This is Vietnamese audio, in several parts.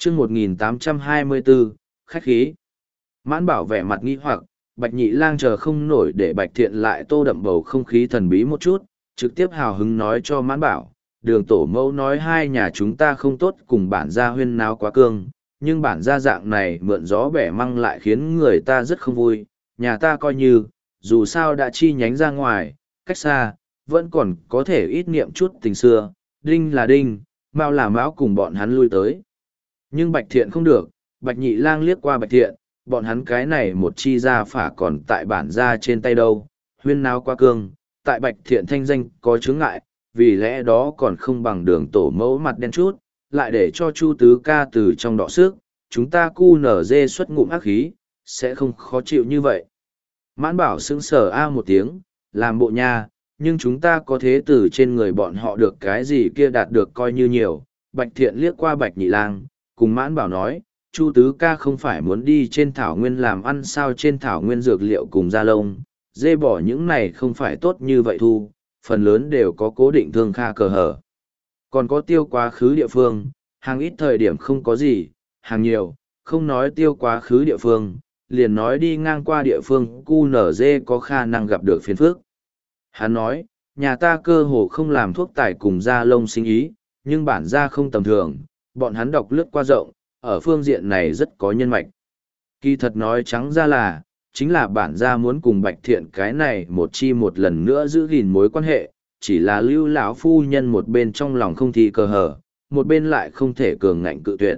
chương 1824, khách khí. Mãn Bảo vẻ mặt nghi hoặc, Bạch Nhị Lang chờ không nổi để Bạch Thiện lại tô đậm bầu không khí thần bí một chút, trực tiếp hào hứng nói cho Mãn Bảo, Đường tổ mẫu nói hai nhà chúng ta không tốt cùng bản gia huyên náo quá cương, nhưng bản gia dạng này mượn gió bẻ măng lại khiến người ta rất không vui, nhà ta coi như, dù sao đã chi nhánh ra ngoài, cách xa, vẫn còn có thể ít niệm chút tình xưa, đinh là đinh, mao là mão cùng bọn hắn lui tới. Nhưng Bạch Thiện không được, Bạch Nhị Lang liếc qua Bạch Thiện, bọn hắn cái này một chi gia phả còn tại bản gia trên tay đâu, huyên náo quá cương, tại Bạch Thiện thanh danh có chướng ngại, vì lẽ đó còn không bằng Đường tổ mẫu mặt đen chút, lại để cho Chu Tứ ca từ trong đọ sức, chúng ta cu nở dê xuất ngụm ác khí, sẽ không khó chịu như vậy. Mãn Bảo sững sờ a một tiếng, làm bộ nha, nhưng chúng ta có thế từ trên người bọn họ được cái gì kia đạt được coi như nhiều. Bạch Thiện liếc qua Bạch Nhị Lang, cùng Mãn Bảo nói, Chu Tứ ca không phải muốn đi trên thảo nguyên làm ăn sao, trên thảo nguyên dược liệu cùng da lông, dê bỏ những này không phải tốt như vậy thu, phần lớn đều có cố định thương kha cờ hở. Còn có tiêu quá khứ địa phương, hàng ít thời điểm không có gì, hàng nhiều, không nói tiêu quá khứ địa phương, liền nói đi ngang qua địa phương cu nở dê có khả năng gặp được phiền phức. Hắn nói, nhà ta cơ hồ không làm thuốc tải cùng da lông sinh ý, nhưng bản gia không tầm thường, bọn hắn đọc lướt qua rộng, ở phương diện này rất có nhân mạch. Kỳ thật nói trắng ra là, chính là bản gia muốn cùng Bạch Thiện cái này một chi một lần nữa giữ gìn mối quan hệ, chỉ là Lưu lão phu nhân một bên trong lòng không thi cờ hở, một bên lại không thể cường ngạnh cự tuyệt.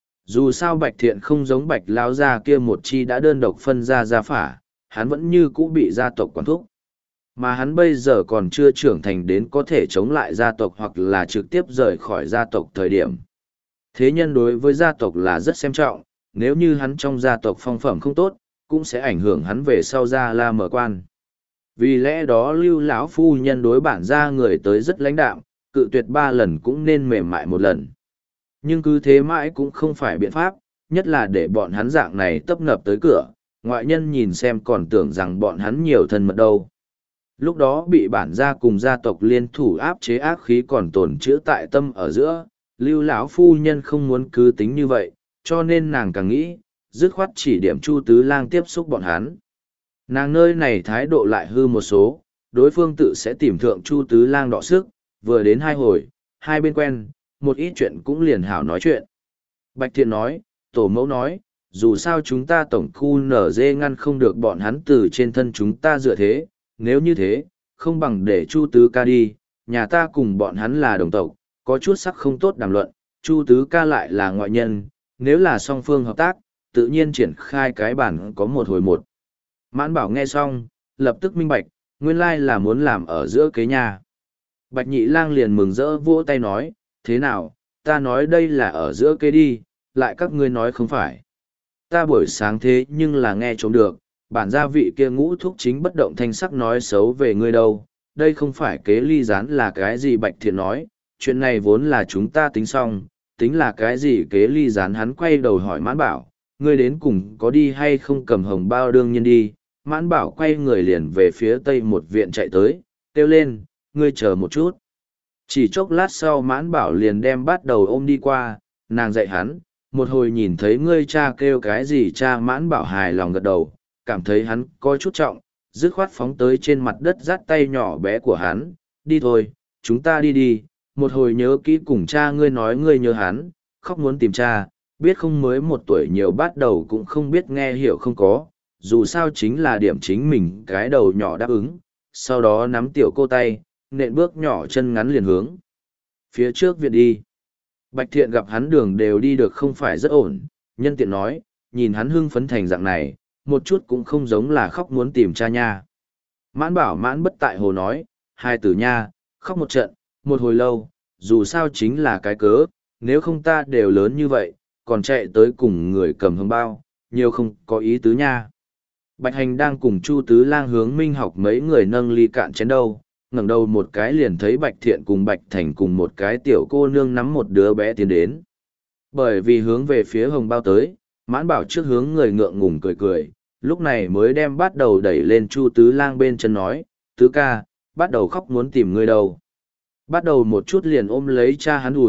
Dù sao Bạch Thiện không giống Bạch lão gia kia một chi đã đơn độc phân ra gia phả, hắn vẫn như cũ bị gia tộc quản thúc. Mà hắn bây giờ còn chưa trưởng thành đến có thể chống lại gia tộc hoặc là trực tiếp rời khỏi gia tộc thời điểm. Thế nhân đối với gia tộc là rất xem trọng, nếu như hắn trong gia tộc phong phẩm không tốt, cũng sẽ ảnh hưởng hắn về sau gia la mở quan. Vì lẽ đó Lưu lão phu nhân đối bản gia người tới rất lãnh đạm, cự tuyệt 3 lần cũng nên mềm mại một lần. Nhưng cứ thế mãi cũng không phải biện pháp, nhất là để bọn hắn dạng này tấp nập tới cửa, ngoại nhân nhìn xem còn tưởng rằng bọn hắn nhiều thân mật đâu. Lúc đó bị bản gia cùng gia tộc liên thủ áp chế ác khí còn tồn trữ tại tâm ở giữa, Lưu lão phu nhân không muốn cứ tính như vậy, cho nên nàng càng nghĩ, dứt khoát chỉ điểm Chu Tứ Lang tiếp xúc bọn hắn. Nàng nơi này thái độ lại hư một số, đối phương tự sẽ tìm thượng Chu Tứ Lang đọ sức, vừa đến 2 hồi, hai bên quen, một ít chuyện cũng liền hảo nói chuyện. Bạch Thiện nói, tổ mẫu nói, dù sao chúng ta tổng khu nở dê ngăn không được bọn hắn từ trên thân chúng ta dựa thế, nếu như thế, không bằng để Chu Tứ ca đi, nhà ta cùng bọn hắn là đồng tộc, có chút sắc không tốt đàm luận, Chu Tứ ca lại là ngoại nhân, nếu là song phương hợp tác, tự nhiên triển khai cái bản có một hồi một. Mãn Bảo nghe xong, lập tức minh bạch, nguyên lai là muốn làm ở giữa kế nhà. Bạch Nhị Lang liền mừng rỡ vỗ tay nói, thế nào, ta nói đây là ở giữa kế đi, lại các ngươi nói không phải. Ta buổi sáng thế nhưng là nghe trộm được, bản gia vị kia Ngũ thúc chính bất động thanh sắc nói xấu về ngươi đâu, đây không phải kế ly gián là cái gì. Bạch Thiện nói, chuyện này vốn là chúng ta tính xong, tính là cái gì kế ly gián. Hắn quay đầu hỏi Mãn Bảo, ngươi đến cùng có đi hay không? Cầm hồng bao đương nhiên đi. Mãn Bảo quay người liền về phía tây một viện chạy tới, kêu lên, ngươi chờ một chút. Chỉ chốc lát sau Mãn Bảo liền đem bắt đầu ôm đi qua, nàng dạy hắn, một hồi nhìn thấy ngươi cha kêu cái gì cha. Mãn Bảo hài lòng gật đầu, cảm thấy hắn có chút trọng, dứt khoát phóng tới trên mặt đất dắt tay nhỏ bé của hắn, đi thôi, chúng ta đi đi, một hồi nhớ kỹ cùng cha ngươi nói ngươi nhớ hắn, khóc muốn tìm cha, biết không, mới 1 tuổi nhiều bắt đầu cũng không biết nghe hiểu không có, dù sao chính là điểm chính mình cái đầu nhỏ đáp ứng, sau đó nắm tiểu cô tay, nện bước nhỏ chân ngắn liền hướng phía trước viện đi. Bạch Thiện gặp hắn đường đều đi được không phải rất ổn, nhân tiện nói, nhìn hắn hưng phấn thành dạng này, một chút cũng không giống là khóc muốn tìm cha nha. Mãn Bảo mãn bất tại hồ nói, hai tử nha, khóc một trận, một hồi lâu, dù sao chính là cái cớ, nếu không ta đều lớn như vậy, còn chạy tới cùng người cầm hương bao, nhiều không có ý tứ nha. Bạch Hành đang cùng Chu Tứ Lang hướng Minh Học mấy người nâng ly cạn chén đâu, ngẩng đầu một cái liền thấy Bạch Thiện cùng Bạch Thành cùng một cái tiểu cô nương nắm một đứa bé tiến đến. Bởi vì hướng về phía hồng bao tới, Mãn Bảo trước hướng người ngượng ngùng cười cười, lúc này mới đem bắt đầu đẩy lên Chu Tứ Lang bên chân nói, Tứ ca, bắt đầu khóc muốn tìm ngươi đâu. Bắt đầu một chút liền ôm lấy cha hắn ủi,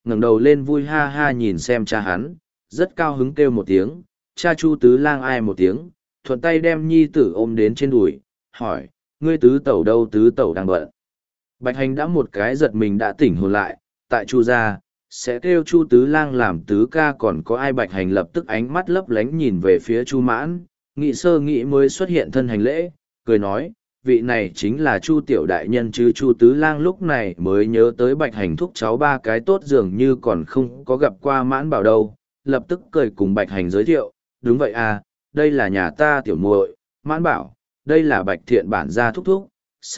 ngẩng đầu lên vui ha ha nhìn xem cha hắn, rất cao hứng kêu một tiếng, cha Chu Tứ Lang ai một tiếng, thuận tay đem nhi tử ôm đến trên đùi, hỏi, ngươi tứ tẩu đâu, tứ tẩu đang bận. Bạch Hành đã một cái giật mình đã tỉnh hồn lại, tại Chu gia, sẽ kêu Chu Tứ Lang làm tứ ca, còn có ai. Bạch Hành lập tức ánh mắt lấp lánh nhìn về phía Chu Mãn, nghĩ sơ nghĩ mới xuất hiện thân hành lễ, cười nói, vị này chính là Chu tiểu đại nhân chứ. Chu Tứ Lang lúc này mới nhớ tới Bạch Hành thúc cháu ba cái tốt dường như còn không có gặp qua Mãn Bảo đâu, lập tức cười cùng Bạch Hành giới thiệu, đúng vậy à, đây là nhà ta tiểu muội, Mãn Bảo, đây là Bạch Thiện bản gia thúc thúc,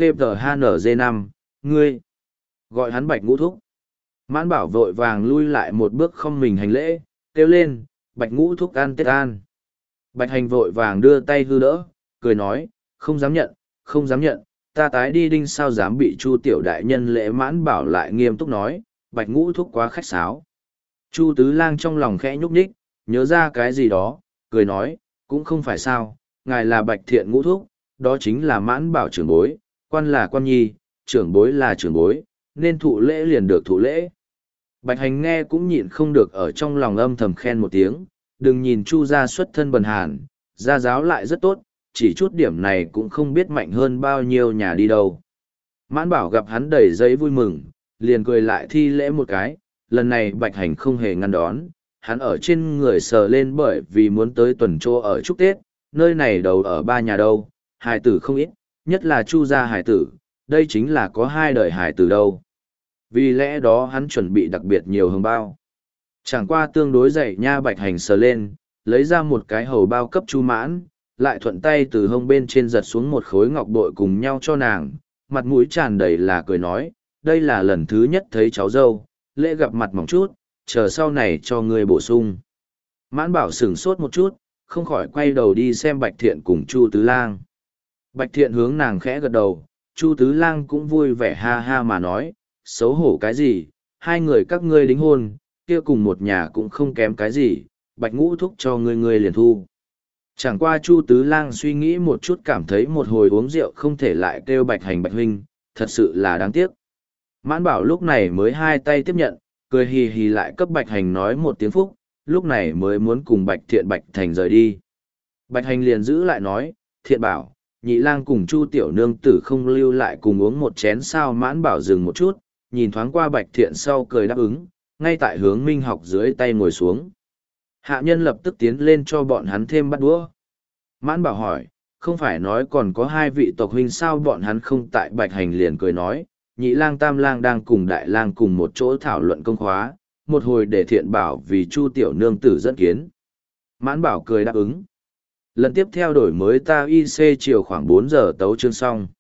CPHNG5, ngươi gọi hắn Bạch Ngũ thúc. Mãn Bảo vội vàng lui lại một bước không mình hành lễ, kêu lên, Bạch Ngũ thúc ăn Tết an. Bạch Hành vội vàng đưa tay hư đỡ, cười nói, không dám nhận, không dám nhận, ta tái đi đinh sao dám bị Chu tiểu đại nhân lễ. Mãn Bảo lại nghiêm túc nói, Bạch Ngũ thúc quá khách sáo. Chu Tứ Lang trong lòng khẽ nhúc nhích, nhớ ra cái gì đó, cười nói, cũng không phải sao, ngài là Bạch Thiện Ngũ thúc, đó chính là Mãn Bảo trưởng bối, quan là quan nhi, trưởng bối là trưởng bối, nên thụ lễ liền được thụ lễ. Bạch Hành nghe cũng nhịn không được ở trong lòng âm thầm khen một tiếng, đừng nhìn Chu gia xuất thân bần hàn, gia giáo lại rất tốt, chỉ chút điểm này cũng không biết mạnh hơn bao nhiêu nhà đi đâu. Mãn Bảo gặp hắn đầy giấy vui mừng, liền cười lại thi lễ một cái, lần này Bạch Hành không hề ngăn đón, hắn ở trên người sờ lên bởi vì muốn tới tuần trô ở chúc Tết, nơi này đầu ở ba nhà đâu, hài tử không ít, nhất là Chu gia hài tử, đây chính là có hai đời hài tử đâu. Vì lẽ đó hắn chuẩn bị đặc biệt nhiều hồng bao. Chẳng qua tương đối dày nha. Bạch Hành sờ lên, lấy ra một cái hầu bao cấp Chu Mãn, lại thuận tay từ hông bên trên giật xuống một khối ngọc bội cùng nhau cho nàng, mặt mũi tràn đầy là cười nói, đây là lần thứ nhất thấy cháu dâu, lễ gặp mặt mỏng chút, chờ sau này cho ngươi bổ sung. Mãn Bảo sửng sốt một chút, không khỏi quay đầu đi xem Bạch Thiện cùng Chu Tứ Lang. Bạch Thiện hướng nàng khẽ gật đầu, Chu Tứ Lang cũng vui vẻ ha ha mà nói, xấu hổ cái gì, hai người các ngươi đính hôn, kia cùng một nhà cũng không kém cái gì, Bạch Ngũ thúc cho ngươi liền thu. Chẳng qua Chu Tứ Lang suy nghĩ một chút cảm thấy một hồi uống rượu không thể lại kêu Bạch Hành Bạch huynh, thật sự là đáng tiếc. Mãn Bảo lúc này mới hai tay tiếp nhận, cười hì hì lại cấp Bạch Hành nói một tiếng phúc, lúc này mới muốn cùng Bạch Thiện Bạch Thành rời đi. Bạch Hành liền giữ lại nói, Thiện bảo, Nhị Lang cùng Chu tiểu nương tử không lưu lại cùng uống một chén sao. Mãn Bảo dừng một chút, nhìn thoáng qua Bạch Thiện sau cười đáp ứng, ngay tại hướng Minh Học dưới tay ngồi xuống. Hạ nhân lập tức tiến lên cho bọn hắn thêm bát đũa. Mãn Bảo hỏi, không phải nói còn có hai vị tộc huynh sao bọn hắn không tại. Bạch Hành liền cười nói, Nhị Lang Tam Lang đang cùng Đại Lang cùng một chỗ thảo luận công khóa, một hồi để Thiện bảo vì Chu tiểu nương tử dẫn kiến. Mãn Bảo cười đáp ứng. Lần tiếp theo đổi mới ta IC chiều khoảng 4 giờ tấu chương xong.